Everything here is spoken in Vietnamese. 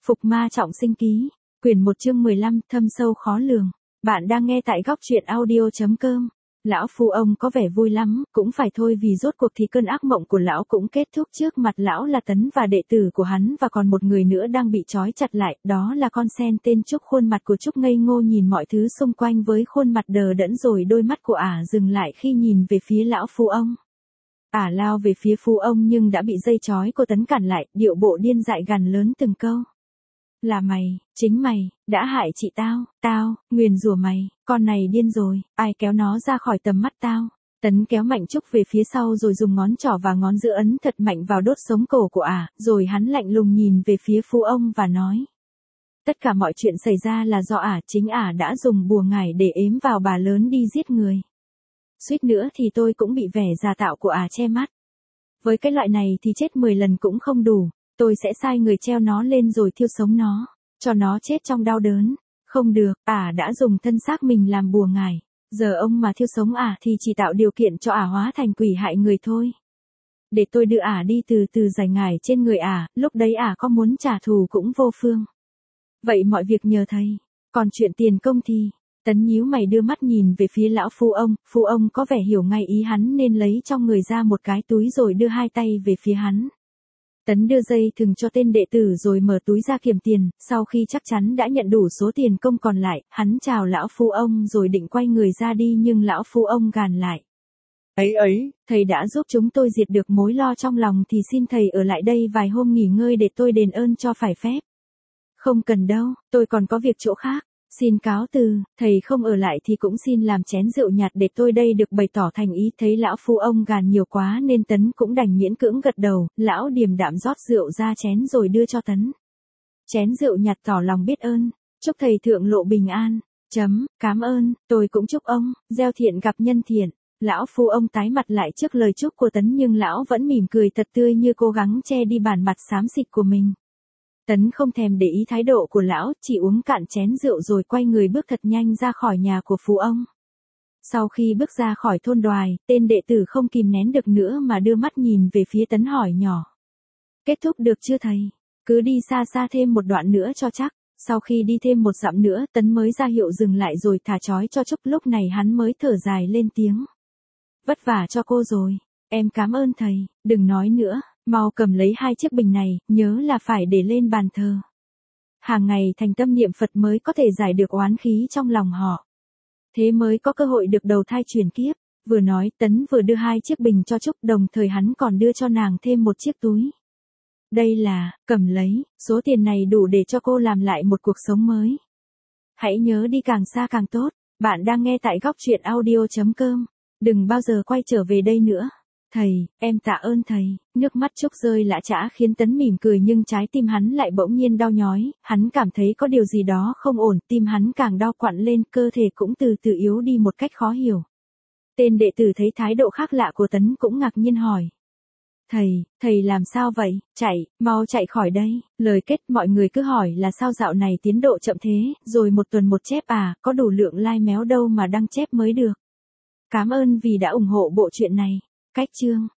Phục ma trọng sinh ký, quyển 1 chương 15, thâm sâu khó lường. Bạn đang nghe tại góc truyện audio.com. Lão phu ông có vẻ vui lắm, cũng phải thôi vì rốt cuộc thì cơn ác mộng của lão cũng kết thúc. Trước mặt lão là Tấn và đệ tử của hắn và còn một người nữa đang bị trói chặt lại, đó là con sen tên Trúc. Khuôn mặt của Trúc ngây ngô nhìn mọi thứ xung quanh với khuôn mặt đờ đẫn, rồi đôi mắt của ả dừng lại khi nhìn về phía lão phu ông. Ả lao về phía phu ông nhưng đã bị dây trói của Tấn cản lại, điệu bộ điên dại gằn lớn từng câu. Là mày, chính mày, đã hại chị tao, nguyền rủa mày, con này điên rồi, ai kéo nó ra khỏi tầm mắt tao. Tấn kéo mạnh Trúc về phía sau rồi dùng ngón trỏ và ngón giữa ấn thật mạnh vào đốt sống cổ của ả, rồi hắn lạnh lùng nhìn về phía phu ông và nói. Tất cả mọi chuyện xảy ra là do ả, chính ả đã dùng bùa ngải để ếm vào bà lớn đi giết người. Suýt nữa thì tôi cũng bị vẻ giả tạo của ả che mắt. Với cái loại này thì chết 10 lần cũng không đủ. Tôi sẽ sai người treo nó lên rồi thiêu sống nó, cho nó chết trong đau đớn. Không được, ả đã dùng thân xác mình làm bùa ngải. Giờ ông mà thiêu sống ả thì chỉ tạo điều kiện cho ả hóa thành quỷ hại người thôi. Để tôi đưa ả đi từ từ giải ngải trên người ả, lúc đấy ả có muốn trả thù cũng vô phương. Vậy mọi việc nhờ thầy, còn chuyện tiền công thì... Tấn nhíu mày đưa mắt nhìn về phía lão phu ông có vẻ hiểu ngay ý hắn nên lấy trong người ra một cái túi rồi đưa hai tay về phía hắn. Tấn đưa dây thừng cho tên đệ tử rồi mở túi ra kiểm tiền, sau khi chắc chắn đã nhận đủ số tiền công còn lại, hắn chào lão phu ông rồi định quay người ra đi nhưng lão phu ông gàn lại. Ấy, thầy đã giúp chúng tôi diệt được mối lo trong lòng thì xin thầy ở lại đây vài hôm nghỉ ngơi để tôi đền ơn cho phải phép. Không cần đâu, tôi còn có việc chỗ khác. Xin cáo từ, thầy không ở lại thì cũng xin làm chén rượu nhạt để tôi đây được bày tỏ thành ý. Thấy lão phu ông gàn nhiều quá nên Tấn cũng đành miễn cưỡng gật đầu, lão điềm đạm rót rượu ra chén rồi đưa cho Tấn. Chén rượu nhạt tỏ lòng biết ơn, chúc thầy thượng lộ bình an, cảm ơn, tôi cũng chúc ông, gieo thiện gặp nhân thiện. Lão phu ông tái mặt lại trước lời chúc của Tấn nhưng lão vẫn mỉm cười thật tươi như cố gắng che đi bản mặt xám xịt của mình. Tấn không thèm để ý thái độ của lão, chỉ uống cạn chén rượu rồi quay người bước thật nhanh ra khỏi nhà của phú ông. Sau khi bước ra khỏi thôn Đoài, tên đệ tử không kìm nén được nữa mà đưa mắt nhìn về phía Tấn hỏi nhỏ. Kết thúc được chưa thầy? Cứ đi xa xa thêm một đoạn nữa cho chắc. Sau khi đi thêm một dặm nữa, Tấn mới ra hiệu dừng lại rồi thả trói cho Trúc. Lúc này hắn mới thở dài lên tiếng. Vất vả cho cô rồi, em cảm ơn thầy, đừng nói nữa. Mau cầm lấy 2 chiếc bình này, nhớ là phải để lên bàn thờ. Hàng ngày thành tâm niệm Phật mới có thể giải được oán khí trong lòng họ. Thế mới có cơ hội được đầu thai chuyển kiếp. Vừa nói Tấn vừa đưa 2 chiếc bình cho Trúc, đồng thời hắn còn đưa cho nàng thêm một chiếc túi. Đây là, cầm lấy, số tiền này đủ để cho cô làm lại một cuộc sống mới. Hãy nhớ đi càng xa càng tốt. Bạn đang nghe tại góc truyện audio.com. Đừng bao giờ quay trở về đây nữa. Thầy, em tạ ơn thầy. Nước mắt Trúc rơi lã chã khiến Tấn mỉm cười nhưng trái tim hắn lại bỗng nhiên đau nhói, hắn cảm thấy có điều gì đó không ổn, tim hắn càng đau quặn lên, cơ thể cũng từ từ yếu đi một cách khó hiểu. Tên đệ tử thấy thái độ khác lạ của Tấn cũng ngạc nhiên hỏi. Thầy làm sao vậy? Mau chạy khỏi đây. Lời kết mọi người cứ hỏi là sao dạo này tiến độ chậm thế, rồi một tuần một chép à, có đủ lượng like méo đâu mà đăng chép mới được. Cảm ơn vì đã ủng hộ bộ truyện này. Cách chương